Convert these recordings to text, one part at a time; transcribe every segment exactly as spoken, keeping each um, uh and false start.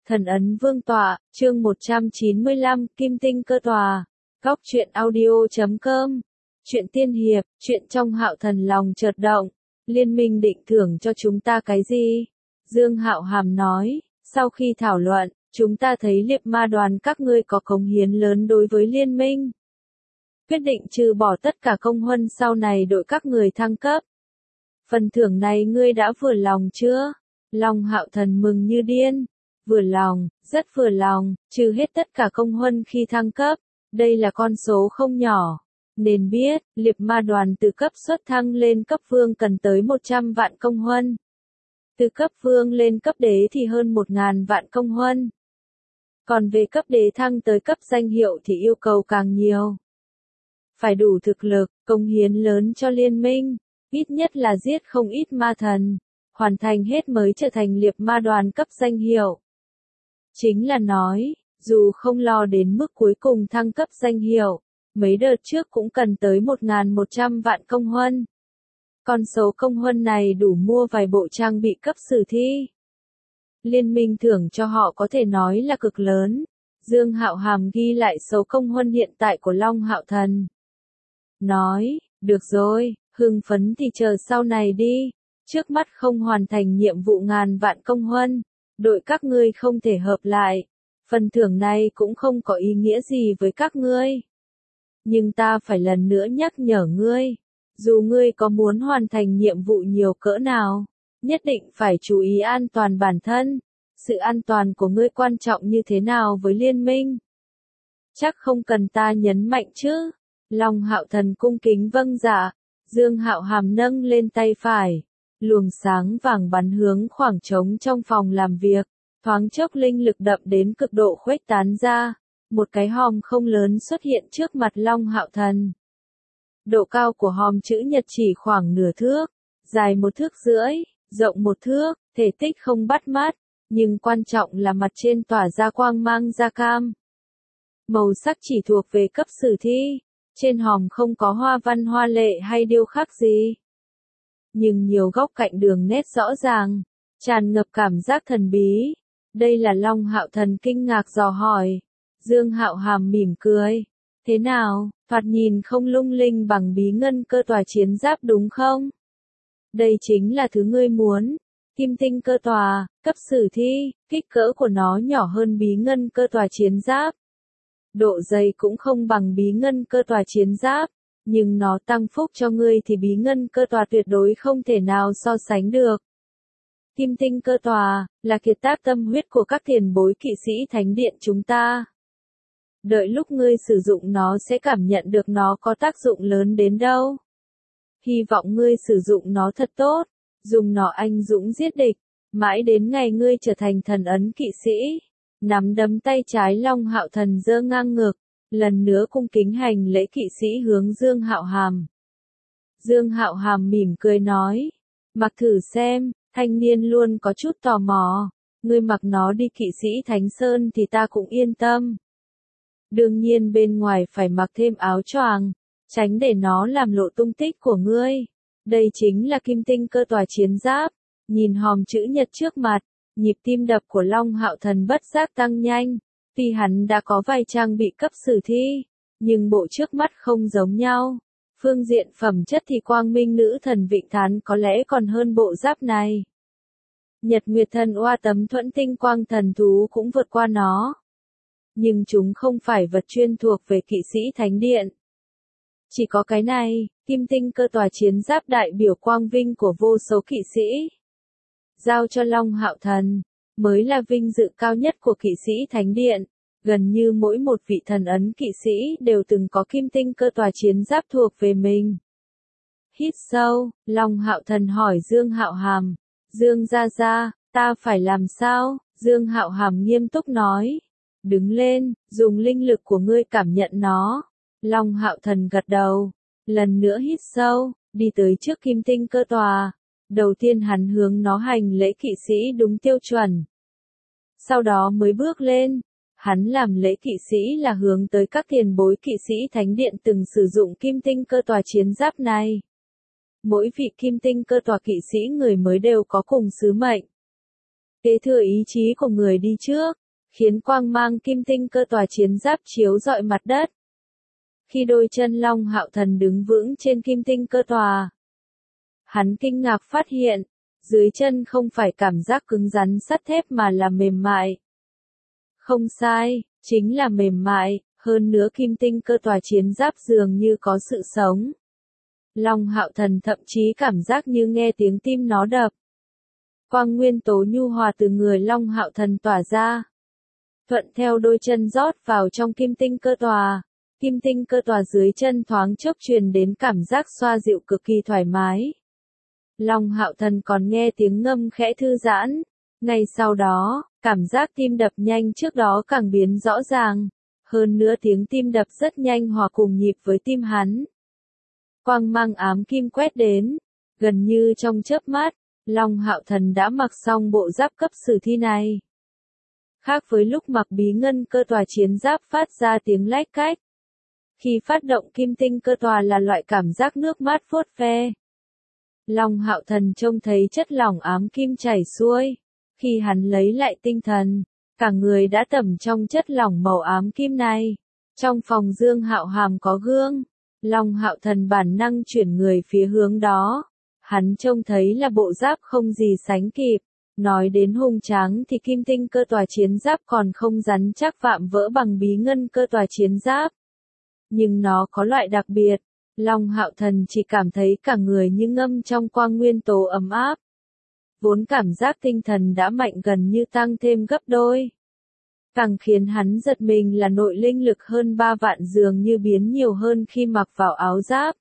Thần ấn vương tọa, chương một trăm chín mươi lăm, Kim tinh cơ tòa. Góc truyện audio chấm com. Chuyện tiên hiệp, chuyện trong Hạo Thần lòng chợt động. Liên minh định thưởng cho chúng ta cái gì? Dương Hạo Hàm nói, sau khi thảo luận, chúng ta thấy liệp ma đoàn các ngươi có cống hiến lớn đối với liên minh. Quyết định trừ bỏ tất cả công huân sau này đội các người thăng cấp. Phần thưởng này ngươi đã vừa lòng chưa? Long Hạo Thần mừng như điên. Vừa lòng, rất vừa lòng, trừ hết tất cả công huân khi thăng cấp. Đây là con số không nhỏ. Nên biết, liệp ma đoàn từ cấp xuất thăng lên cấp vương cần tới một trăm vạn công huân. Từ cấp vương lên cấp đế thì hơn một ngàn vạn công huân. Còn về cấp đế thăng tới cấp danh hiệu thì yêu cầu càng nhiều. Phải đủ thực lực, công hiến lớn cho liên minh, ít nhất là giết không ít ma thần, hoàn thành hết mới trở thành liệp ma đoàn cấp danh hiệu. Chính là nói, dù không lo đến mức cuối cùng thăng cấp danh hiệu, mấy đợt trước cũng cần tới một nghìn một trăm vạn công huân. Con số công huân này đủ mua vài bộ trang bị cấp sử thi. Liên minh thưởng cho họ có thể nói là cực lớn. Dương Hạo Hàm ghi lại số công huân hiện tại của Long Hạo Thần. Nói, được rồi, hưng phấn thì chờ sau này đi. Trước mắt không hoàn thành nhiệm vụ ngàn vạn công huân, đội các ngươi không thể hợp lại. Phần thưởng này cũng không có ý nghĩa gì với các ngươi. Nhưng ta phải lần nữa nhắc nhở ngươi. Dù ngươi có muốn hoàn thành nhiệm vụ nhiều cỡ nào, nhất định phải chú ý an toàn bản thân. Sự an toàn của ngươi quan trọng như thế nào với liên minh? Chắc không cần ta nhấn mạnh chứ. Long Hạo Thần cung kính vâng dạ. Dương Hạo Hàm nâng lên tay phải. Luồng sáng vàng bắn hướng khoảng trống trong phòng làm việc. Thoáng chốc linh lực đậm đến cực độ khuếch tán ra. Một cái hòm không lớn xuất hiện trước mặt Long Hạo Thần. Độ cao của hòm chữ nhật chỉ khoảng nửa thước. Dài một thước rưỡi, rộng một thước, thể tích không bắt mắt. Nhưng quan trọng là mặt trên tỏa ra quang mang da cam. Màu sắc chỉ thuộc về cấp sử thi. Trên hòm không có hoa văn hoa lệ hay điêu khắc gì. Nhưng nhiều góc cạnh đường nét rõ ràng, tràn ngập cảm giác thần bí. Đây là Long Hạo Thần kinh ngạc dò hỏi. Dương Hạo Hàm mỉm cười. Thế nào, thoạt nhìn không lung linh bằng bí ngân cơ tòa chiến giáp đúng không? Đây chính là thứ ngươi muốn. Kim tinh cơ tòa, cấp sử thi, kích cỡ của nó nhỏ hơn bí ngân cơ tòa chiến giáp. Độ dày cũng không bằng bí ngân cơ tòa chiến giáp, nhưng nó tăng phúc cho ngươi thì bí ngân cơ tòa tuyệt đối không thể nào so sánh được. Kim tinh cơ tòa, là kiệt tác tâm huyết của các tiền bối kỵ sĩ thánh điện chúng ta. Đợi lúc ngươi sử dụng nó sẽ cảm nhận được nó có tác dụng lớn đến đâu. Hy vọng ngươi sử dụng nó thật tốt, dùng nó anh dũng giết địch, mãi đến ngày ngươi trở thành thần ấn kỵ sĩ. Nắm đấm tay trái Long Hạo Thần giơ ngang ngực, lần nữa cung kính hành lễ kỵ sĩ hướng Dương Hạo Hàm. Dương Hạo Hàm mỉm cười nói, mặc thử xem, thanh niên luôn có chút tò mò, ngươi mặc nó đi kỵ sĩ Thánh Sơn thì ta cũng yên tâm. Đương nhiên bên ngoài phải mặc thêm áo choàng, tránh để nó làm lộ tung tích của ngươi. Đây chính là kim tinh cơ tòa chiến giáp. Nhìn hòm chữ nhật trước mặt, nhịp tim đập của Long Hạo Thần bất giác tăng nhanh. Tuy hắn đã có vài trang bị cấp sử thi, nhưng bộ trước mắt không giống nhau. Phương diện phẩm chất thì Quang Minh Nữ Thần Vịnh Thán có lẽ còn hơn bộ giáp này. Nhật Nguyệt Thần Oa Tấm Thuẫn Tinh Quang Thần Thú cũng vượt qua nó. Nhưng chúng không phải vật chuyên thuộc về kỵ sĩ thánh điện. Chỉ có cái này, kim tinh cơ tòa chiến giáp đại biểu quang vinh của vô số kỵ sĩ. Giao cho Long Hạo Thần, mới là vinh dự cao nhất của kỵ sĩ thánh điện. Gần như mỗi một vị thần ấn kỵ sĩ đều từng có kim tinh cơ tòa chiến giáp thuộc về mình. Hít sâu, Long Hạo Thần hỏi Dương Hạo Hàm. Dương gia gia, ta phải làm sao? Dương Hạo Hàm nghiêm túc nói. Đứng lên, dùng linh lực của ngươi cảm nhận nó. Long Hạo Thần gật đầu. Lần nữa hít sâu, đi tới trước kim tinh cơ tòa. Đầu tiên hắn hướng nó hành lễ kỵ sĩ đúng tiêu chuẩn. Sau đó mới bước lên. Hắn làm lễ kỵ sĩ là hướng tới các tiền bối kỵ sĩ thánh điện từng sử dụng kim tinh cơ tòa chiến giáp này. Mỗi vị kim tinh cơ tòa kỵ sĩ người mới đều có cùng sứ mệnh. kế thừa ý chí của người đi trước, khiến quang mang kim tinh cơ tòa chiến giáp chiếu rọi mặt đất. Khi đôi chân Long Hạo Thần đứng vững trên kim tinh cơ tòa, hắn kinh ngạc phát hiện, dưới chân không phải cảm giác cứng rắn sắt thép mà là mềm mại. Không sai, chính là mềm mại, hơn nữa kim tinh cơ tòa chiến giáp dường như có sự sống. Long Hạo Thần thậm chí cảm giác như nghe tiếng tim nó đập. Quang nguyên tố nhu hòa từ người Long Hạo Thần tỏa ra, thuận theo đôi chân rót vào trong kim tinh cơ tòa. Kim tinh cơ tòa dưới chân thoáng chốc truyền đến cảm giác xoa dịu cực kỳ thoải mái. Long Hạo Thần còn nghe tiếng ngâm khẽ thư giãn. Ngay sau đó, cảm giác tim đập nhanh trước đó càng biến rõ ràng. Hơn nữa tiếng tim đập rất nhanh hòa cùng nhịp với tim hắn. Quang mang ám kim quét đến. Gần như trong chớp mắt, Long Hạo Thần đã mặc xong bộ giáp cấp sử thi này. Khác với lúc mặc bí ngân cơ tòa chiến giáp phát ra tiếng lách cách. Khi phát động kim tinh cơ tòa là loại cảm giác nước mát vuốt ve. Long Hạo Thần trông thấy chất lỏng ám kim chảy xuôi. Khi hắn lấy lại tinh thần, cả người đã tẩm trong chất lỏng màu ám kim này. Trong phòng Dương Hạo Hàm có gương. Long Hạo Thần bản năng chuyển người phía hướng đó. Hắn trông thấy là bộ giáp không gì sánh kịp. Nói đến hung tráng thì kim tinh cơ tòa chiến giáp còn không rắn chắc vạm vỡ bằng bí ngân cơ tòa chiến giáp. Nhưng nó có loại đặc biệt, Long Hạo Thần chỉ cảm thấy cả người như ngâm trong quang nguyên tố ấm áp. Vốn cảm giác tinh thần đã mạnh gần như tăng thêm gấp đôi. Càng khiến hắn giật mình là nội linh lực hơn ba vạn dường như biến nhiều hơn khi mặc vào áo giáp.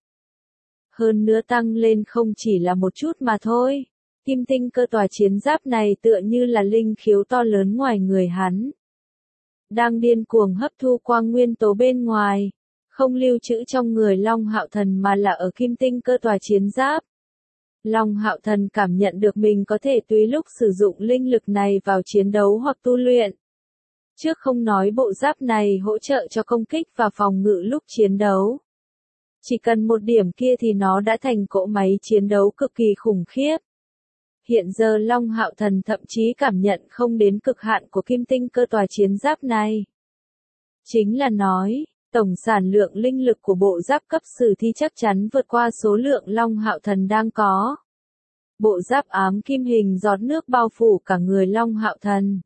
Hơn nữa tăng lên không chỉ là một chút mà thôi. Kim tinh cơ tòa chiến giáp này tựa như là linh khiếu to lớn ngoài người hắn. Đang điên cuồng hấp thu quang nguyên tố bên ngoài. Không lưu trữ trong người Long Hạo Thần mà là ở kim tinh cơ tòa chiến giáp. Long Hạo Thần cảm nhận được mình có thể tùy lúc sử dụng linh lực này vào chiến đấu hoặc tu luyện. Trước không nói bộ giáp này hỗ trợ cho công kích và phòng ngự lúc chiến đấu. Chỉ cần một điểm kia thì nó đã thành cỗ máy chiến đấu cực kỳ khủng khiếp. Hiện giờ Long Hạo Thần thậm chí cảm nhận không đến cực hạn của kim tinh cơ tòa chiến giáp này. Chính là nói, tổng sản lượng linh lực của bộ giáp cấp sử thi chắc chắn vượt qua số lượng Long Hạo Thần đang có. Bộ giáp ám kim hình giọt nước bao phủ cả người Long Hạo Thần.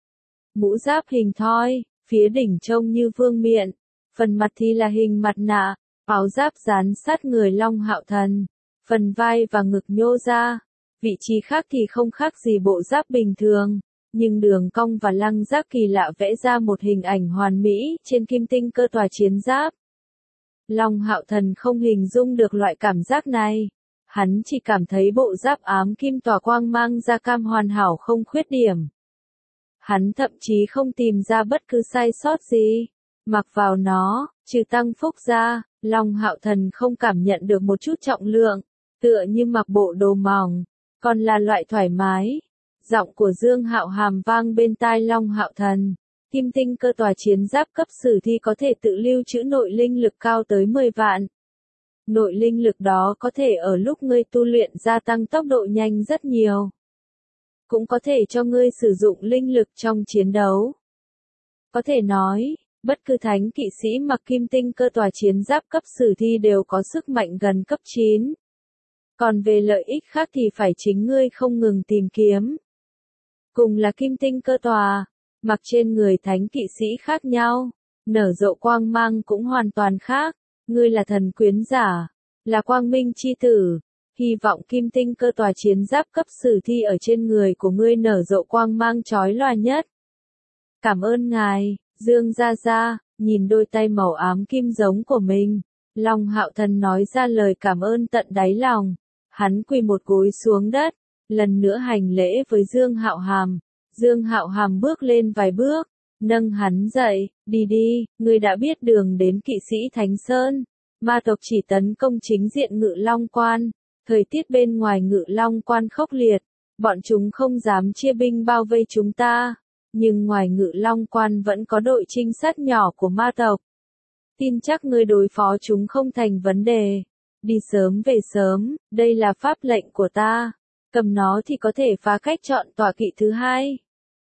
Mũ giáp hình thoi, phía đỉnh trông như vương miện, phần mặt thì là hình mặt nạ, áo giáp dán sát người Long Hạo Thần, phần vai và ngực nhô ra. Vị trí khác thì không khác gì bộ giáp bình thường, nhưng đường cong và lăng giáp kỳ lạ vẽ ra một hình ảnh hoàn mỹ trên kim tinh cơ tòa chiến giáp. Long Hạo Thần không hình dung được loại cảm giác này. Hắn chỉ cảm thấy bộ giáp ám kim tỏa quang mang ra cam hoàn hảo không khuyết điểm. Hắn thậm chí không tìm ra bất cứ sai sót gì. Mặc vào nó, trừ tăng phúc ra, Long Hạo Thần không cảm nhận được một chút trọng lượng, tựa như mặc bộ đồ mỏng, còn là loại thoải mái. Giọng của Dương Hạo Hàm vang bên tai Long Hạo Thần. Kim tinh cơ tòa chiến giáp cấp sử thi có thể tự lưu trữ nội linh lực cao tới mười vạn. Nội linh lực đó có thể ở lúc ngươi tu luyện gia tăng tốc độ nhanh rất nhiều. Cũng có thể cho ngươi sử dụng linh lực trong chiến đấu. Có thể nói, bất cứ thánh kỵ sĩ mặc kim tinh cơ tòa chiến giáp cấp sử thi đều có sức mạnh gần cấp chín. Còn về lợi ích khác thì phải chính ngươi không ngừng tìm kiếm. Cùng là kim tinh cơ tòa, mặc trên người thánh kỵ sĩ khác nhau, nở rộ quang mang cũng hoàn toàn khác. Ngươi là thần quyến giả, là quang minh chi tử. Hy vọng kim tinh cơ tòa chiến giáp cấp sử thi ở trên người của ngươi nở rộ quang mang chói lòa nhất. Cảm ơn ngài, Dương Gia Gia, nhìn đôi tay màu ám kim giống của mình. Long Hạo Thần nói ra lời cảm ơn tận đáy lòng. Hắn quỳ một gối xuống đất, lần nữa hành lễ với Dương Hạo Hàm. Dương Hạo Hàm bước lên vài bước, nâng hắn dậy, đi đi, ngươi đã biết đường đến kỵ sĩ Thánh Sơn. Ma tộc chỉ tấn công chính diện Ngự Long Quan. Thời tiết bên ngoài Ngự Long Quan khốc liệt, bọn chúng không dám chia binh bao vây chúng ta. Nhưng ngoài Ngự Long Quan vẫn có đội trinh sát nhỏ của ma tộc. Tin chắc ngươi đối phó chúng không thành vấn đề. Đi sớm về sớm, đây là pháp lệnh của ta. cầm nó thì có thể phá cách chọn tọa kỵ thứ hai.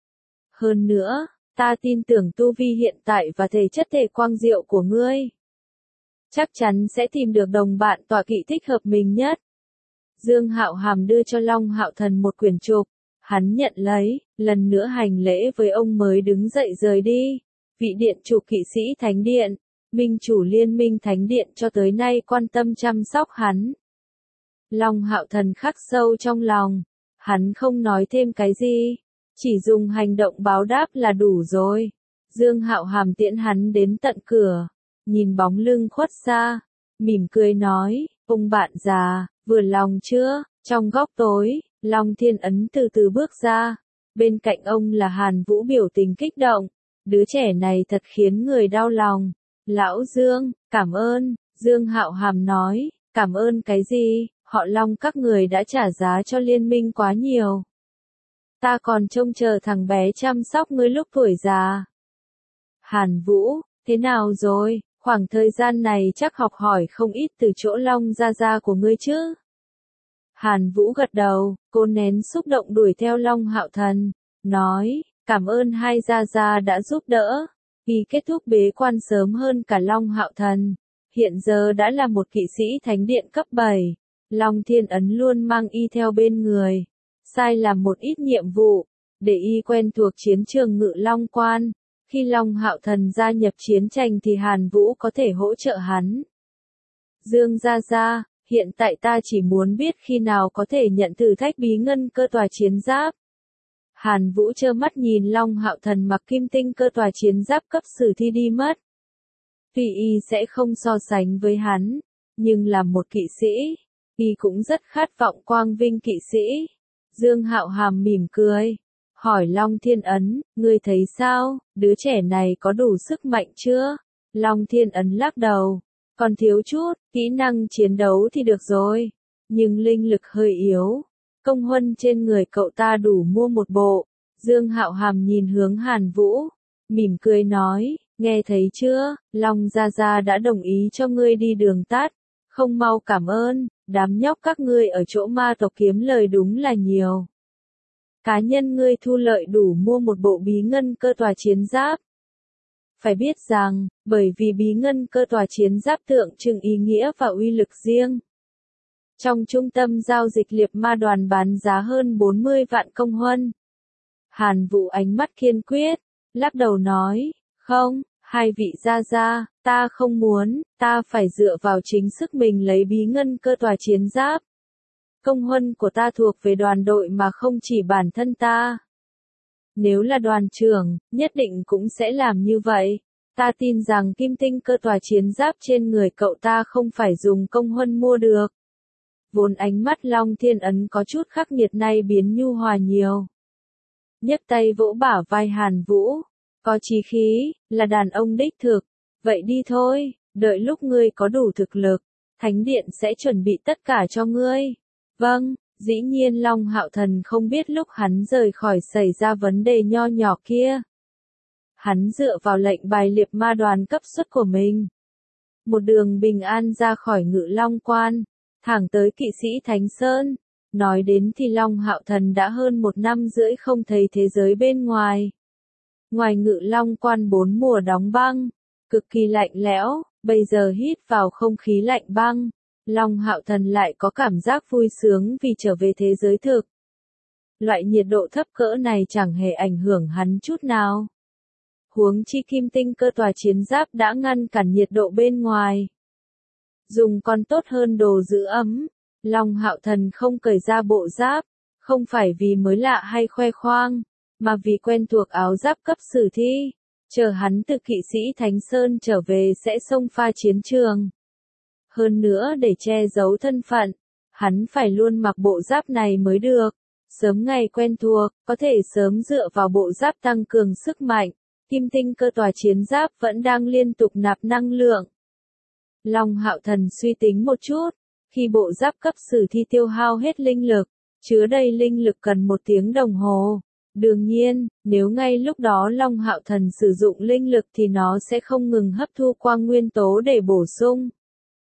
Hơn nữa, ta tin tưởng tu vi hiện tại và thể chất thể quang diệu của ngươi. Chắc chắn sẽ tìm được đồng bạn tọa kỵ thích hợp mình nhất. Dương Hạo Hàm đưa cho Long Hạo Thần một quyển trục, hắn nhận lấy, lần nữa hành lễ với ông mới đứng dậy rời đi. Vị điện chủ kỵ sĩ Thánh Điện, minh chủ liên minh Thánh Điện cho tới nay quan tâm chăm sóc hắn. Long Hạo Thần khắc sâu trong lòng, hắn không nói thêm cái gì, chỉ dùng hành động báo đáp là đủ rồi. Dương Hạo Hàm tiễn hắn đến tận cửa, nhìn bóng lưng khuất xa, mỉm cười nói, ông bạn già, vừa lòng chưa? Trong góc tối, Long Thiên Ấn từ từ bước ra, bên cạnh ông là Hàn Vũ biểu tình kích động, đứa trẻ này thật khiến người đau lòng. Lão Dương, cảm ơn, Dương Hạo Hàm nói, cảm ơn cái gì, họ Long các người đã trả giá cho liên minh quá nhiều. Ta còn trông chờ thằng bé chăm sóc ngươi lúc tuổi già. Hàn Vũ, thế nào rồi, khoảng thời gian này chắc học hỏi không ít từ chỗ Long gia gia của ngươi chứ? Hàn Vũ gật đầu, cô nén xúc động đuổi theo Long Hạo Thần, nói, cảm ơn hai gia gia đã giúp đỡ. Y kết thúc bế quan sớm hơn cả Long Hạo Thần, hiện giờ đã là một kỵ sĩ Thánh Điện cấp bảy. Long Thiên Ấn luôn mang y theo bên người, sai làm một ít nhiệm vụ, để y quen thuộc chiến trường Ngự Long Quan. Khi Long Hạo Thần gia nhập chiến tranh thì Hàn Vũ có thể hỗ trợ hắn. Dương gia gia, hiện tại ta chỉ muốn biết khi nào có thể nhận thử thách bí ngân cơ tòa chiến giáp. Hàn Vũ trơ mắt nhìn Long Hạo Thần mặc kim tinh cơ tòa chiến giáp cấp sử thi đi mất. Tuy y sẽ không so sánh với hắn, nhưng là một kỵ sĩ, y cũng rất khát vọng quang vinh kỵ sĩ. Dương Hạo Hàm mỉm cười, hỏi Long Thiên Ấn, ngươi thấy sao, đứa trẻ này có đủ sức mạnh chưa? Long Thiên Ấn lắc đầu, còn thiếu chút, kỹ năng chiến đấu thì được rồi, nhưng linh lực hơi yếu. Công huân trên người cậu ta đủ mua một bộ. Dương Hạo Hàm nhìn hướng Hàn Vũ, mỉm cười nói, nghe thấy chưa, Long gia gia đã đồng ý cho ngươi đi đường tắt, không mau cảm ơn, đám nhóc các ngươi ở chỗ ma tộc kiếm lời đúng là nhiều. Cá nhân ngươi thu lợi đủ mua một bộ bí ngân cơ tòa chiến giáp. Phải biết rằng, bởi vì bí ngân cơ tòa chiến giáp tượng trưng ý nghĩa và uy lực riêng. Trong trung tâm giao dịch Liệp Ma Đoàn bán giá hơn bốn mươi vạn công huân. Hàn Vũ ánh mắt kiên quyết, lắc đầu nói, không, hai vị gia gia, ta không muốn, ta phải dựa vào chính sức mình lấy bí ngân cơ tòa chiến giáp. Công huân của ta thuộc về đoàn đội mà không chỉ bản thân ta. Nếu là đoàn trưởng, nhất định cũng sẽ làm như vậy. Ta tin rằng kim tinh cơ tòa chiến giáp trên người cậu ta không phải dùng công huân mua được. Vốn ánh mắt Long Thiên Ấn có chút khắc nghiệt nay biến nhu hòa nhiều. Nhấc tay vỗ bả vai Hàn Vũ, có chí khí, là đàn ông đích thực. Vậy đi thôi, đợi lúc ngươi có đủ thực lực, Thánh Điện sẽ chuẩn bị tất cả cho ngươi. Vâng, dĩ nhiên Long Hạo Thần không biết lúc hắn rời khỏi xảy ra vấn đề nho nhỏ kia. Hắn dựa vào lệnh bài Liệp Ma Đoàn cấp suất của mình. Một đường bình an ra khỏi Ngự Long Quan, thẳng tới kỵ sĩ Thánh Sơn. Nói đến thì Long Hạo Thần đã hơn một năm rưỡi không thấy thế giới bên ngoài. Ngoài Ngự Long Quan bốn mùa đóng băng, cực kỳ lạnh lẽo, bây giờ hít vào không khí lạnh băng. Long Hạo Thần lại có cảm giác vui sướng vì trở về thế giới thực. Loại nhiệt độ thấp cỡ này chẳng hề ảnh hưởng hắn chút nào. Huống chi kim tinh cơ tòa chiến giáp đã ngăn cản nhiệt độ bên ngoài. Dùng còn tốt hơn đồ giữ ấm. Long Hạo Thần không cởi ra bộ giáp, không phải vì mới lạ hay khoe khoang, mà vì quen thuộc áo giáp cấp sử thi. Chờ hắn từ kỵ sĩ Thánh Sơn trở về sẽ xông pha chiến trường. Hơn nữa để che giấu thân phận, hắn phải luôn mặc bộ giáp này mới được. Sớm ngày quen thuộc, có thể sớm dựa vào bộ giáp tăng cường sức mạnh. Kim tinh cơ tòa chiến giáp vẫn đang liên tục nạp năng lượng. Long Hạo Thần suy tính một chút, khi bộ giáp cấp sử thi tiêu hao hết linh lực, chứa đầy linh lực cần một tiếng đồng hồ. Đương nhiên, nếu ngay lúc đó Long Hạo Thần sử dụng linh lực thì nó sẽ không ngừng hấp thu quang nguyên tố để bổ sung.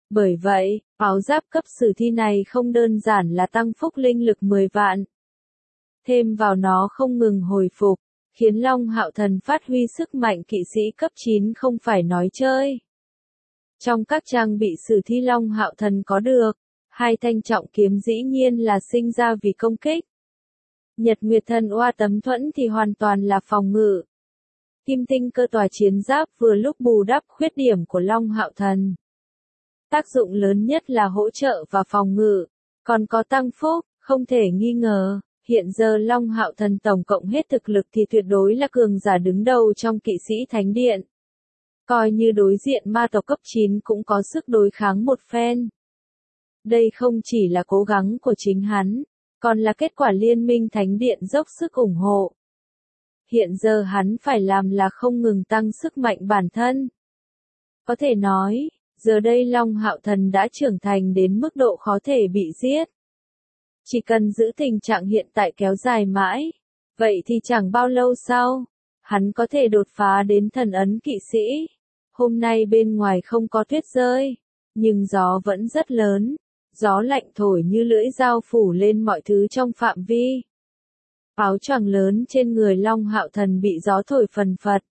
Bởi vậy, áo giáp cấp sử thi này không đơn giản là tăng phúc linh lực mười vạn. Thêm vào nó không ngừng hồi phục, khiến Long Hạo Thần phát huy sức mạnh kỵ sĩ cấp chín không phải nói chơi. Trong các trang bị sử thi Long Hạo Thần có được, hai thanh trọng kiếm dĩ nhiên là sinh ra vì công kích. Nhật Nguyệt Thần Oa Tấm Thuẫn thì hoàn toàn là phòng ngự. Kim tinh cơ tòa chiến giáp vừa lúc bù đắp khuyết điểm của Long Hạo Thần. Tác dụng lớn nhất là hỗ trợ và phòng ngự, còn có tăng phúc, không thể nghi ngờ. Hiện giờ Long Hạo Thần tổng cộng hết thực lực thì tuyệt đối là cường giả đứng đầu trong kỵ sĩ thánh điện. Coi như đối diện ma tộc cấp chín cũng có sức đối kháng một phen. Đây không chỉ là cố gắng của chính hắn, còn là kết quả liên minh thánh điện dốc sức ủng hộ. Hiện giờ hắn phải làm là không ngừng tăng sức mạnh bản thân. Có thể nói, giờ đây Long Hạo Thần đã trưởng thành đến mức độ khó thể bị giết. Chỉ cần giữ tình trạng hiện tại kéo dài mãi, vậy thì chẳng bao lâu sau, hắn có thể đột phá đến thần ấn kỵ sĩ. Hôm nay bên ngoài không có tuyết rơi, nhưng gió vẫn rất lớn, gió lạnh thổi như lưỡi dao phủ lên mọi thứ trong phạm vi. Áo choàng lớn trên người Long Hạo Thần bị gió thổi phần phật.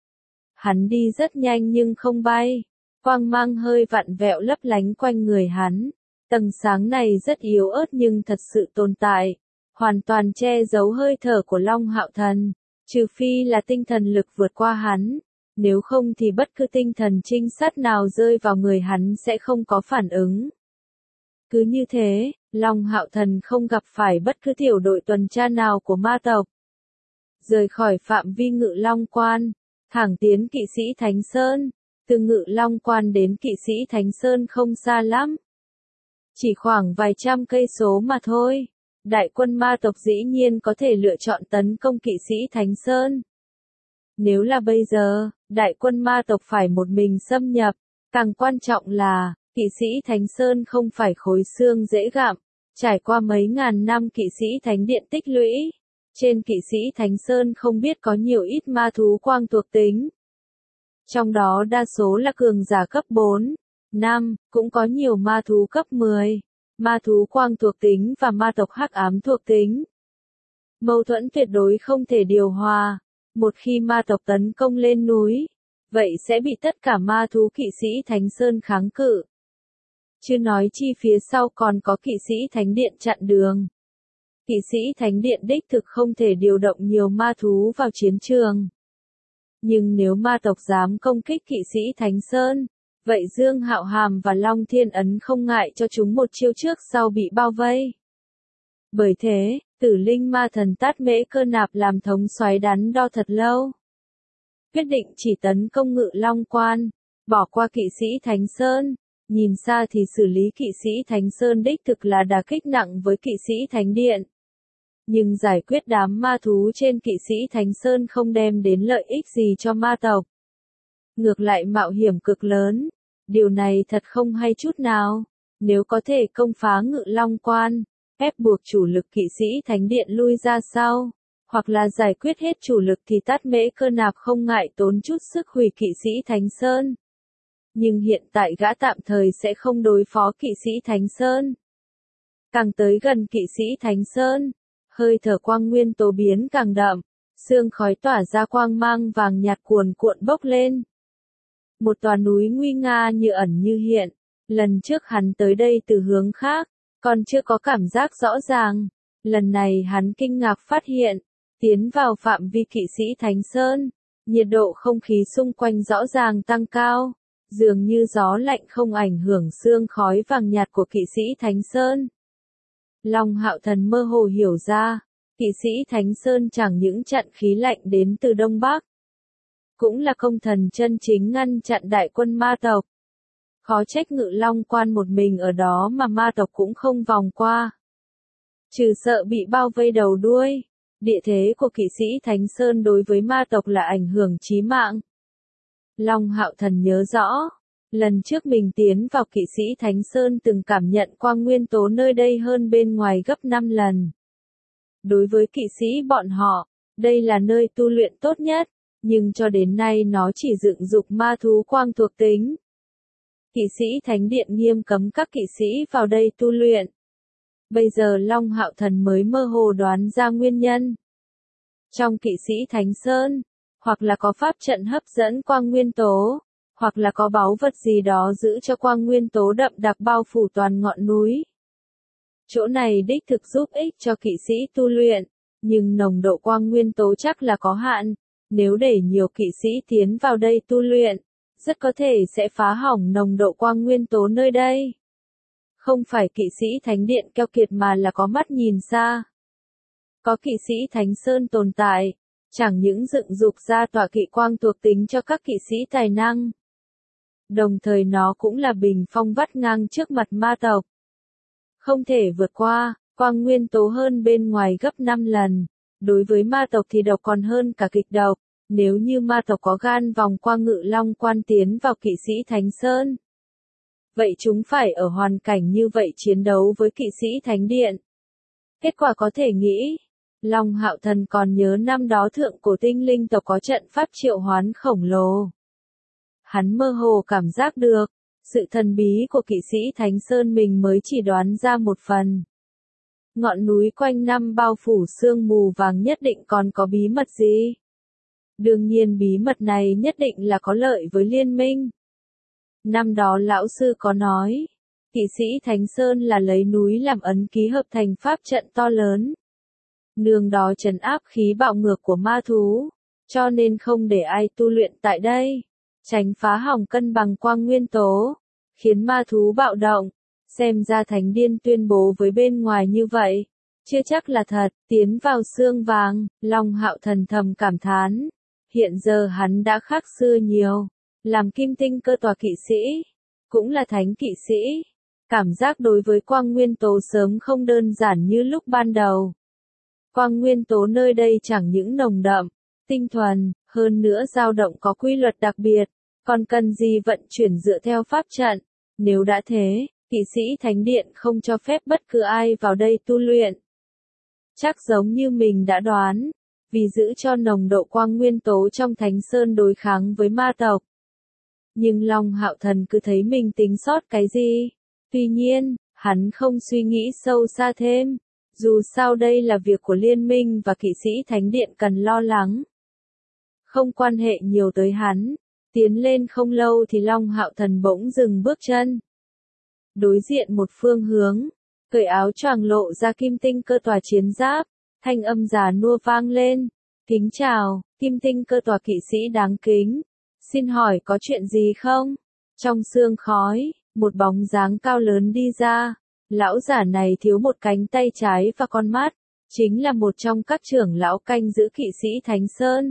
Hắn đi rất nhanh nhưng không bay, quang mang hơi vặn vẹo lấp lánh quanh người hắn. Tầng sáng này rất yếu ớt nhưng thật sự tồn tại, hoàn toàn che giấu hơi thở của Long Hạo Thần, trừ phi là tinh thần lực vượt qua hắn, nếu không thì bất cứ tinh thần trinh sát nào rơi vào người hắn sẽ không có phản ứng. Cứ như thế, Long Hạo Thần không gặp phải bất cứ tiểu đội tuần tra nào của ma tộc. Rời khỏi phạm vi Ngự Long Quan, thẳng tiến kỵ sĩ Thánh Sơn, từ Ngự Long Quan đến kỵ sĩ Thánh Sơn không xa lắm. Chỉ khoảng vài trăm cây số mà thôi, đại quân ma tộc dĩ nhiên có thể lựa chọn tấn công kỵ sĩ Thánh Sơn. Nếu là bây giờ, đại quân ma tộc phải một mình xâm nhập, càng quan trọng là, kỵ sĩ Thánh Sơn không phải khối xương dễ gặm, trải qua mấy ngàn năm kỵ sĩ Thánh Điện tích lũy, trên kỵ sĩ Thánh Sơn không biết có nhiều ít ma thú quang thuộc tính. Trong đó đa số là cường giả cấp bốn. năm, cũng có nhiều ma thú cấp mười, ma thú quang thuộc tính và ma tộc hắc ám thuộc tính. Mâu thuẫn tuyệt đối không thể điều hòa, một khi ma tộc tấn công lên núi, vậy sẽ bị tất cả ma thú kỵ sĩ Thánh Sơn kháng cự. Chưa nói chi phía sau còn có kỵ sĩ Thánh Điện chặn đường. Kỵ sĩ Thánh Điện đích thực không thể điều động nhiều ma thú vào chiến trường. Nhưng nếu ma tộc dám công kích kỵ sĩ Thánh Sơn, vậy Dương Hạo Hàm và Long Thiên Ấn không ngại cho chúng một chiêu trước sau bị bao vây. Bởi thế, Tử Linh Ma Thần Tát Mễ Cơ Nạp làm thống soái đắn đo thật lâu. Quyết định chỉ tấn công Ngự Long Quan, bỏ qua kỵ sĩ Thánh Sơn, nhìn xa thì xử lý kỵ sĩ Thánh Sơn đích thực là đả kích nặng với kỵ sĩ Thánh Điện. Nhưng giải quyết đám ma thú trên kỵ sĩ Thánh Sơn không đem đến lợi ích gì cho ma tộc. Ngược lại mạo hiểm cực lớn. Điều này thật không hay chút nào. Nếu có thể công phá Ngự Long Quan, ép buộc chủ lực kỵ sĩ Thánh Điện lui ra sau, hoặc là giải quyết hết chủ lực thì Tát Mễ Cơ Nạp không ngại tốn chút sức hủy kỵ sĩ Thánh Sơn. Nhưng hiện tại gã tạm thời sẽ không đối phó kỵ sĩ Thánh Sơn. Càng tới gần kỵ sĩ Thánh Sơn, hơi thở quang nguyên tố biến càng đậm, sương khói tỏa ra quang mang vàng nhạt cuồn cuộn bốc lên. Một tòa núi nguy nga như ẩn như hiện, lần trước hắn tới đây từ hướng khác, còn chưa có cảm giác rõ ràng. Lần này hắn kinh ngạc phát hiện, tiến vào phạm vi kỵ sĩ Thánh Sơn, nhiệt độ không khí xung quanh rõ ràng tăng cao, dường như gió lạnh không ảnh hưởng sương khói vàng nhạt của kỵ sĩ Thánh Sơn. Long Hạo Thần mơ hồ hiểu ra, kỵ sĩ Thánh Sơn chẳng những chặn khí lạnh đến từ Đông Bắc, cũng là công thần chân chính ngăn chặn đại quân ma tộc. Khó trách Ngự Long Quan một mình ở đó mà ma tộc cũng không vòng qua. Trừ sợ bị bao vây đầu đuôi, địa thế của kỵ sĩ Thánh Sơn đối với ma tộc là ảnh hưởng chí mạng. Long Hạo Thần nhớ rõ, lần trước mình tiến vào kỵ sĩ Thánh Sơn từng cảm nhận quang nguyên tố nơi đây hơn bên ngoài gấp năm lần. Đối với kỵ sĩ bọn họ, đây là nơi tu luyện tốt nhất, nhưng cho đến nay nó chỉ dựng dục ma thú quang thuộc tính. Kỵ sĩ thánh điện nghiêm cấm các kỵ sĩ vào đây tu luyện. Bây giờ Long Hạo Thần mới mơ hồ đoán ra nguyên nhân. Trong kỵ sĩ Thánh Sơn, hoặc là có pháp trận hấp dẫn quang nguyên tố, hoặc là có báu vật gì đó giữ cho quang nguyên tố đậm đặc bao phủ toàn ngọn núi. Chỗ này đích thực giúp ích cho kỵ sĩ tu luyện, nhưng nồng độ quang nguyên tố chắc là có hạn, nếu để nhiều kỵ sĩ tiến vào đây tu luyện, rất có thể sẽ phá hỏng nồng độ quang nguyên tố nơi đây. Không phải kỵ sĩ thánh điện keo kiệt mà là có mắt nhìn xa. Có kỵ sĩ Thánh Sơn tồn tại, chẳng những dựng dục ra tọa kỵ quang thuộc tính cho các kỵ sĩ tài năng. Đồng thời nó cũng là bình phong vắt ngang trước mặt ma tộc. Không thể vượt qua, quang nguyên tố hơn bên ngoài gấp năm lần. Đối với ma tộc thì độc còn hơn cả kịch độc. Nếu như ma tộc có gan vòng qua Ngự Long Quan tiến vào kỵ sĩ Thánh Sơn, vậy chúng phải ở hoàn cảnh như vậy chiến đấu với kỵ sĩ Thánh Điện. Kết quả có thể nghĩ, Long Hạo Thần còn nhớ năm đó thượng cổ tinh linh tộc có trận pháp triệu hoán khổng lồ. Hắn mơ hồ cảm giác được, sự thần bí của kỵ sĩ Thánh Sơn mình mới chỉ đoán ra một phần. Ngọn núi quanh năm bao phủ sương mù vàng nhất định còn có bí mật gì? Đương nhiên bí mật này nhất định là có lợi với liên minh. Năm đó lão sư có nói, kỵ sĩ Thánh Sơn là lấy núi làm ấn ký hợp thành pháp trận to lớn. Nương đó trấn áp khí bạo ngược của ma thú, cho nên không để ai tu luyện tại đây, tránh phá hỏng cân bằng quang nguyên tố, khiến ma thú bạo động. Xem ra Thánh Điên tuyên bố với bên ngoài như vậy, chưa chắc là thật. Tiến vào xương vàng, Long Hạo Thần thầm cảm thán, hiện giờ hắn đã khác xưa nhiều, làm kim tinh cơ tòa kỵ sĩ, cũng là thánh kỵ sĩ. Cảm giác đối với quang nguyên tố sớm không đơn giản như lúc ban đầu. Quang nguyên tố nơi đây chẳng những nồng đậm, tinh thuần, hơn nữa dao động có quy luật đặc biệt, còn cần gì vận chuyển dựa theo pháp trận. Nếu đã thế, kỵ sĩ Thánh Điện không cho phép bất cứ ai vào đây tu luyện. Chắc giống như mình đã đoán, vì giữ cho nồng độ quang nguyên tố trong Thánh Sơn đối kháng với ma tộc. Nhưng Long Hạo Thần cứ thấy mình tính sót cái gì. Tuy nhiên, hắn không suy nghĩ sâu xa thêm. Dù sao đây là việc của liên minh và kỵ sĩ Thánh Điện cần lo lắng. Không quan hệ nhiều tới hắn. Tiến lên không lâu thì Long Hạo Thần bỗng dừng bước chân. Đối diện một phương hướng, cởi áo choàng lộ ra kim tinh cơ tòa chiến giáp, thanh âm già nua vang lên. Kính chào, kim tinh cơ tòa kỵ sĩ đáng kính. Xin hỏi có chuyện gì không? Trong sương khói, một bóng dáng cao lớn đi ra. Lão giả này thiếu một cánh tay trái và con mắt, chính là một trong các trưởng lão canh giữ kỵ sĩ Thánh Sơn.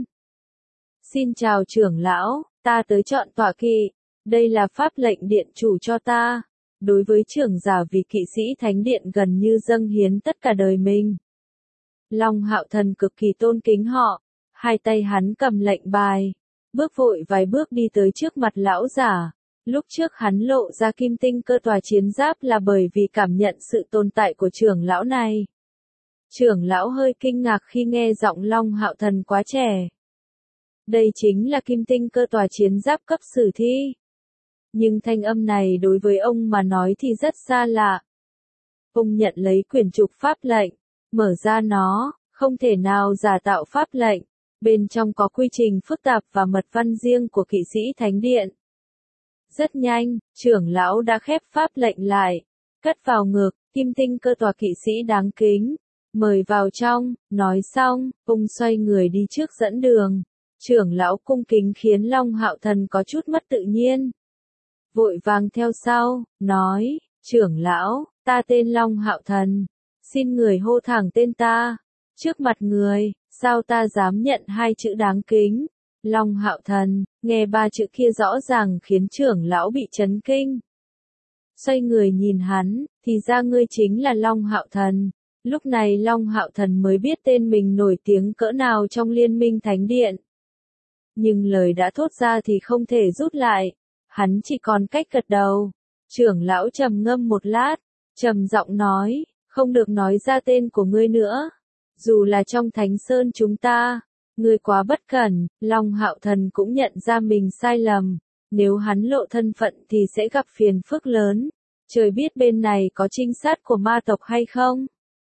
Xin chào trưởng lão, ta tới chọn tọa kỵ, đây là pháp lệnh điện chủ cho ta. Đối với trưởng giả vì kỵ sĩ Thánh Điện gần như dâng hiến tất cả đời mình. Long Hạo Thần cực kỳ tôn kính họ, hai tay hắn cầm lệnh bài, bước vội vài bước đi tới trước mặt lão giả. Lúc trước hắn lộ ra kim tinh cơ tòa chiến giáp là bởi vì cảm nhận sự tồn tại của trưởng lão này. Trưởng lão hơi kinh ngạc khi nghe giọng Long Hạo Thần quá trẻ. Đây chính là kim tinh cơ tòa chiến giáp cấp sử thi. Nhưng thanh âm này đối với ông mà nói thì rất xa lạ. Ông nhận lấy quyển trục pháp lệnh, mở ra nó, không thể nào giả tạo pháp lệnh. Bên trong có quy trình phức tạp và mật văn riêng của kỵ sĩ Thánh Điện. Rất nhanh, trưởng lão đã khép pháp lệnh lại, cất vào ngực, kim tinh cơ tòa kỵ sĩ đáng kính, mời vào trong. Nói xong, ông xoay người đi trước dẫn đường. Trưởng lão cung kính khiến Long Hạo Thần có chút mất tự nhiên. Vội vàng theo sau, nói, trưởng lão, ta tên Long Hạo Thần, xin người hô thẳng tên ta. Trước mặt người, sao ta dám nhận hai chữ đáng kính? Long Hạo Thần, nghe ba chữ kia rõ ràng khiến trưởng lão bị chấn kinh. Xoay người nhìn hắn, thì ra ngươi chính là Long Hạo Thần. Lúc này Long Hạo Thần mới biết tên mình nổi tiếng cỡ nào trong liên minh Thánh Điện. Nhưng lời đã thốt ra thì không thể rút lại. Hắn chỉ còn cách gật đầu. Trưởng lão trầm ngâm một lát, trầm giọng nói, không được nói ra tên của ngươi nữa. Dù là trong Thánh Sơn chúng ta, ngươi quá bất cẩn. Long Hạo Thần cũng nhận ra mình sai lầm. Nếu hắn lộ thân phận thì sẽ gặp phiền phức lớn. Trời biết bên này có trinh sát của ma tộc hay không?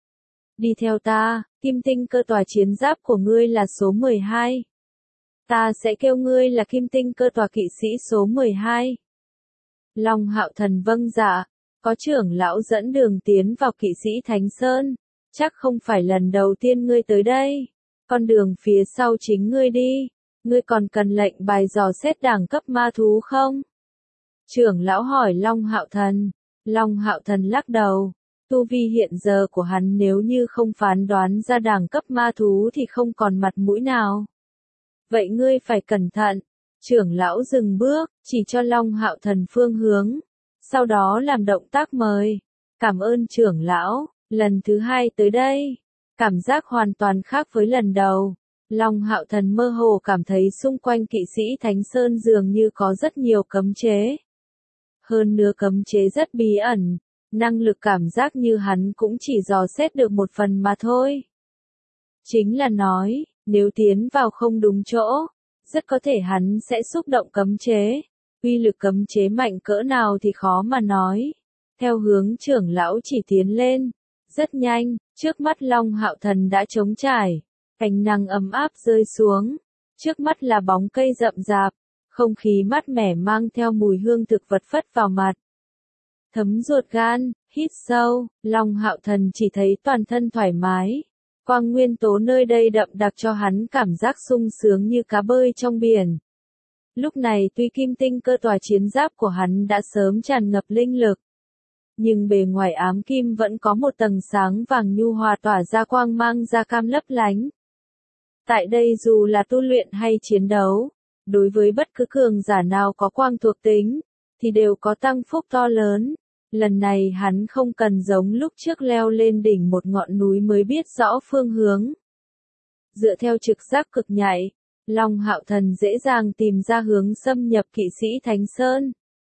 Đi theo ta, kim tinh cơ tòa chiến giáp của ngươi là số mười hai. Ta sẽ kêu ngươi là kim tinh cơ tòa kỵ sĩ số mười hai. Long Hạo Thần vâng dạ, có trưởng lão dẫn đường tiến vào kỵ sĩ Thánh Sơn. Chắc không phải lần đầu tiên ngươi tới đây. Con đường phía sau chính ngươi đi. Ngươi còn cần lệnh bài dò xét đẳng cấp ma thú không? Trưởng lão hỏi Long Hạo Thần. Long Hạo Thần lắc đầu. Tu vi hiện giờ của hắn nếu như không phán đoán ra đẳng cấp ma thú thì không còn mặt mũi nào. Vậy ngươi phải cẩn thận. Trưởng lão dừng bước, chỉ cho Long Hạo Thần phương hướng. Sau đó làm động tác mời. Cảm ơn trưởng lão, lần thứ hai tới đây. Cảm giác hoàn toàn khác với lần đầu. Long Hạo Thần mơ hồ cảm thấy xung quanh kỵ sĩ Thánh Sơn dường như có rất nhiều cấm chế. Hơn nữa cấm chế rất bí ẩn. Năng lực cảm giác như hắn cũng chỉ dò xét được một phần mà thôi. Chính là nói, nếu tiến vào không đúng chỗ, rất có thể hắn sẽ xúc động cấm chế. Uy lực cấm chế mạnh cỡ nào thì khó mà nói. Theo hướng trưởng lão chỉ tiến lên. Rất nhanh, trước mắt Long Hạo Thần đã trống trải. Ánh nắng ấm áp rơi xuống. Trước mắt là bóng cây rậm rạp. Không khí mát mẻ mang theo mùi hương thực vật phất vào mặt. Thấm ruột gan, hít sâu, Long Hạo Thần chỉ thấy toàn thân thoải mái. Quang nguyên tố nơi đây đậm đặc cho hắn cảm giác sung sướng như cá bơi trong biển. Lúc này tuy kim tinh cơ tòa chiến giáp của hắn đã sớm tràn ngập linh lực. Nhưng bề ngoài ám kim vẫn có một tầng sáng vàng nhu hòa tỏa ra quang mang da cam lấp lánh. Tại đây dù là tu luyện hay chiến đấu, đối với bất cứ cường giả nào có quang thuộc tính, thì đều có tăng phúc to lớn. Lần này hắn không cần giống lúc trước leo lên đỉnh một ngọn núi mới biết rõ phương hướng. Dựa theo trực giác cực nhạy, Long Hạo Thần dễ dàng tìm ra hướng xâm nhập kỵ sĩ Thánh Sơn.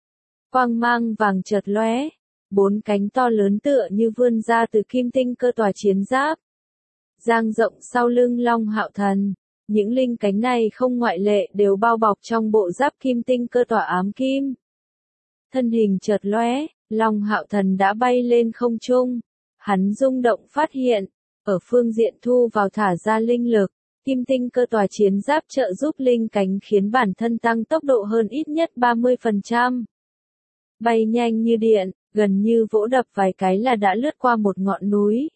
Quang mang vàng chợt lóe, bốn cánh to lớn tựa như vươn ra từ kim tinh cơ tòa chiến giáp. Dang rộng sau lưng Long Hạo Thần, những linh cánh này không ngoại lệ đều bao bọc trong bộ giáp kim tinh cơ tòa ám kim. Thân hình chợt lóe, Long Hạo Thần đã bay lên không trung. Hắn rung động phát hiện, ở phương diện thu vào thả ra linh lực, kim tinh cơ tòa chiến giáp trợ giúp linh cánh khiến bản thân tăng tốc độ hơn ít nhất ba mươi phần trăm. Bay nhanh như điện, gần như vỗ đập vài cái là đã lướt qua một ngọn núi.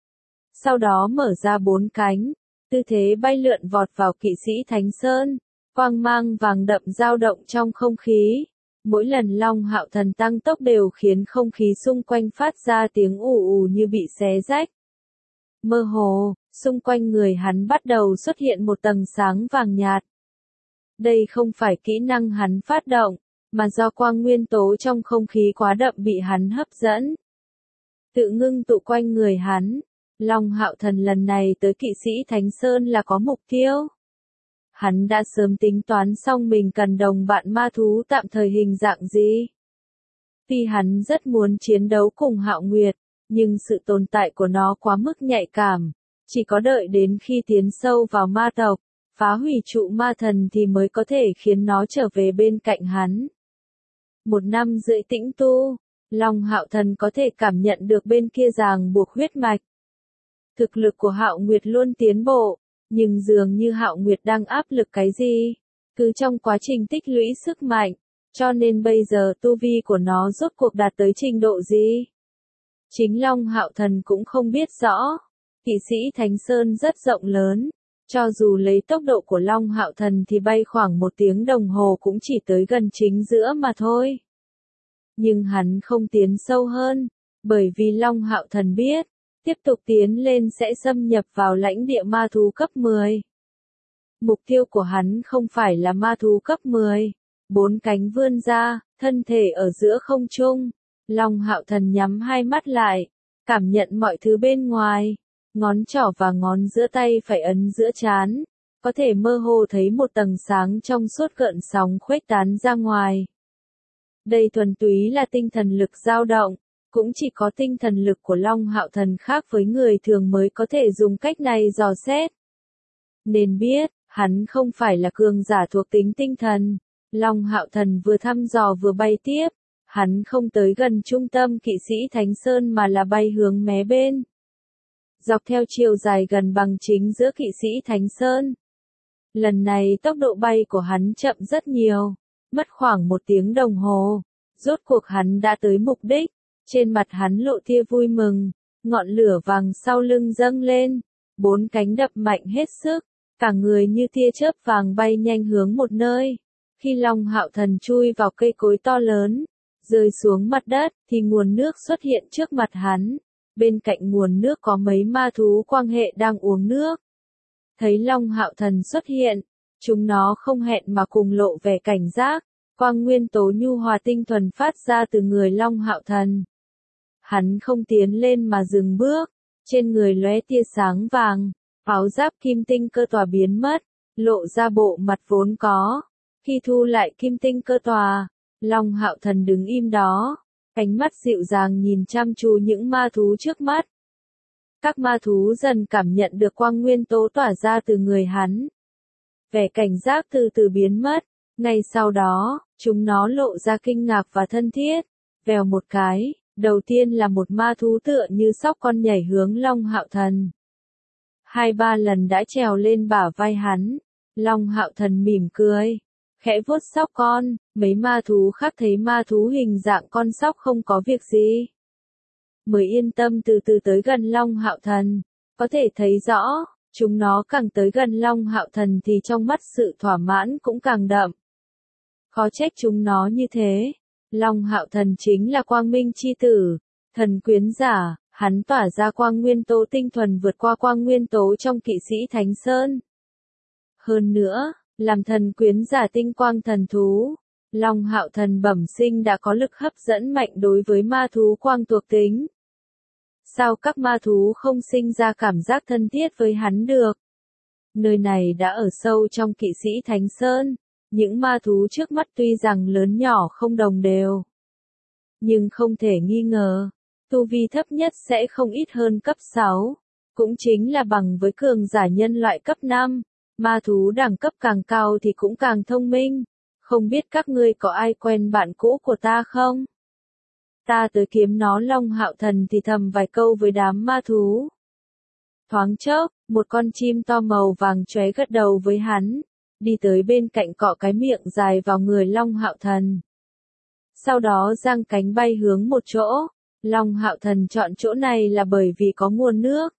Sau đó mở ra bốn cánh, tư thế bay lượn vọt vào kỵ sĩ Thánh Sơn, quang mang vàng đậm dao động trong không khí. Mỗi lần Long Hạo Thần tăng tốc đều khiến không khí xung quanh phát ra tiếng ù ù như bị xé rách. Mơ hồ, xung quanh người hắn bắt đầu xuất hiện một tầng sáng vàng nhạt. Đây không phải kỹ năng hắn phát động, mà do quang nguyên tố trong không khí quá đậm bị hắn hấp dẫn. Tự ngưng tụ quanh người hắn, Long Hạo Thần lần này tới kỵ sĩ Thánh Sơn là có mục tiêu. Hắn đã sớm tính toán xong mình cần đồng bạn ma thú tạm thời hình dạng gì. Tuy hắn rất muốn chiến đấu cùng Hạo Nguyệt, nhưng sự tồn tại của nó quá mức nhạy cảm. Chỉ có đợi đến khi tiến sâu vào ma tộc, phá hủy trụ ma thần thì mới có thể khiến nó trở về bên cạnh hắn. Một năm rưỡi tĩnh tu, Long Hạo Thần có thể cảm nhận được bên kia ràng buộc huyết mạch. Thực lực của Hạo Nguyệt luôn tiến bộ, nhưng dường như Hạo Nguyệt đang áp lực cái gì, cứ trong quá trình tích lũy sức mạnh, cho nên bây giờ tu vi của nó rốt cuộc đạt tới trình độ gì. Chính Long Hạo Thần cũng không biết rõ. Kỵ sĩ Thánh Sơn rất rộng lớn, cho dù lấy tốc độ của Long Hạo Thần thì bay khoảng một tiếng đồng hồ cũng chỉ tới gần chính giữa mà thôi. Nhưng hắn không tiến sâu hơn, bởi vì Long Hạo Thần biết, tiếp tục tiến lên sẽ xâm nhập vào lãnh địa ma thú cấp mười. Mục tiêu của hắn không phải là ma thú cấp mười. Bốn cánh vươn ra, thân thể ở giữa không trung. Long Hạo Thần nhắm hai mắt lại, cảm nhận mọi thứ bên ngoài. Ngón trỏ và ngón giữa tay phải ấn giữa trán, có thể mơ hồ thấy một tầng sáng trong suốt gợn sóng khuếch tán ra ngoài. Đây thuần túy là tinh thần lực dao động, cũng chỉ có tinh thần lực của Long Hạo Thần khác với người thường mới có thể dùng cách này dò xét. Nên biết, hắn không phải là cường giả thuộc tính tinh thần, Long Hạo Thần vừa thăm dò vừa bay tiếp, hắn không tới gần trung tâm kỵ sĩ Thánh Sơn mà là bay hướng mé bên. Dọc theo chiều dài gần bằng chính giữa kỵ sĩ Thánh Sơn. Lần này tốc độ bay của hắn chậm rất nhiều, mất khoảng một tiếng đồng hồ. Rốt cuộc hắn đã tới mục đích, trên mặt hắn lộ tia vui mừng, ngọn lửa vàng sau lưng dâng lên, bốn cánh đập mạnh hết sức, cả người như tia chớp vàng bay nhanh hướng một nơi. Khi Long Hạo Thần chui vào cây cối to lớn, rơi xuống mặt đất, thì nguồn nước xuất hiện trước mặt hắn. Bên cạnh nguồn nước có mấy ma thú quang hệ đang uống nước. Thấy Long Hạo Thần xuất hiện, chúng nó không hẹn mà cùng lộ vẻ cảnh giác. Quang nguyên tố nhu hòa tinh thuần phát ra từ người Long Hạo Thần. Hắn không tiến lên mà dừng bước, trên người lóe tia sáng vàng, áo giáp kim tinh cơ tòa biến mất, lộ ra bộ mặt vốn có. Khi thu lại kim tinh cơ tòa, Long Hạo Thần đứng im đó, ánh mắt dịu dàng nhìn chăm chú những ma thú trước mắt. Các ma thú dần cảm nhận được quang nguyên tố tỏa ra từ người hắn. Vẻ cảnh giác từ từ biến mất, ngay sau đó, chúng nó lộ ra kinh ngạc và thân thiết. Vèo một cái, đầu tiên là một ma thú tựa như sóc con nhảy hướng Long Hạo Thần. Hai ba lần đã trèo lên bả vai hắn, Long Hạo Thần mỉm cười, khẽ vuốt sóc con. Mấy ma thú khác thấy ma thú hình dạng con sóc không có việc gì, mới yên tâm từ từ tới gần Long Hạo Thần. Có thể thấy rõ, chúng nó càng tới gần Long Hạo Thần thì trong mắt sự thỏa mãn cũng càng đậm. Khó trách chúng nó như thế. Long Hạo Thần chính là quang minh chi tử, thần quyến giả, hắn tỏa ra quang nguyên tố tinh thuần vượt qua quang nguyên tố trong kỵ sĩ Thánh Sơn. Hơn nữa, làm thần quyến giả tinh quang thần thú, Long Hạo Thần bẩm sinh đã có lực hấp dẫn mạnh đối với ma thú quang thuộc tính. Sao các ma thú không sinh ra cảm giác thân thiết với hắn được? Nơi này đã ở sâu trong kỵ sĩ Thánh Sơn. Những ma thú trước mắt tuy rằng lớn nhỏ không đồng đều, nhưng không thể nghi ngờ, tu vi thấp nhất sẽ không ít hơn cấp sáu, cũng chính là bằng với cường giả nhân loại cấp năm. Ma thú đẳng cấp càng cao thì cũng càng thông minh. Không biết các ngươi có ai quen bạn cũ của ta không? Ta tới kiếm nó. Long Hạo Thần thì thầm vài câu với đám ma thú. Thoáng chốc, một con chim to màu vàng chóe gật đầu với hắn, đi tới bên cạnh cọ cái miệng dài vào người Long Hạo Thần. Sau đó giang cánh bay hướng một chỗ. Long Hạo Thần chọn chỗ này là bởi vì có nguồn nước.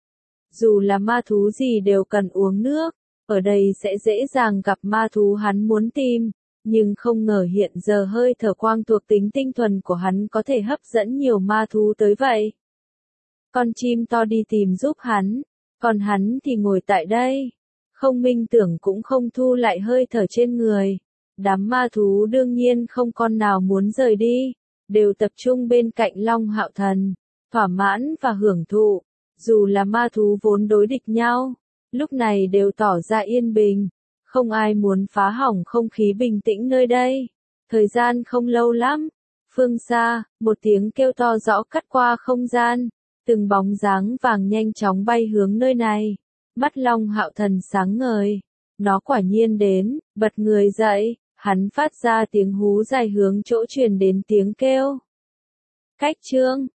Dù là ma thú gì đều cần uống nước, ở đây sẽ dễ dàng gặp ma thú hắn muốn tìm, nhưng không ngờ hiện giờ hơi thở quang thuộc tính tinh thuần của hắn có thể hấp dẫn nhiều ma thú tới vậy. Con chim to đi tìm giúp hắn, còn hắn thì ngồi tại đây, không minh tưởng cũng không thu lại hơi thở trên người. Đám ma thú đương nhiên không con nào muốn rời đi, đều tập trung bên cạnh Long Hạo Thần, thỏa mãn và hưởng thụ. Dù là ma thú vốn đối địch nhau, lúc này đều tỏ ra yên bình, không ai muốn phá hỏng không khí bình tĩnh nơi đây. Thời gian không lâu lắm, phương xa, một tiếng kêu to rõ cắt qua không gian, từng bóng dáng vàng nhanh chóng bay hướng nơi này. Mắt Long Hạo Thần sáng ngời, nó quả nhiên đến, bật người dậy, hắn phát ra tiếng hú dài hướng chỗ truyền đến tiếng kêu. Cách chương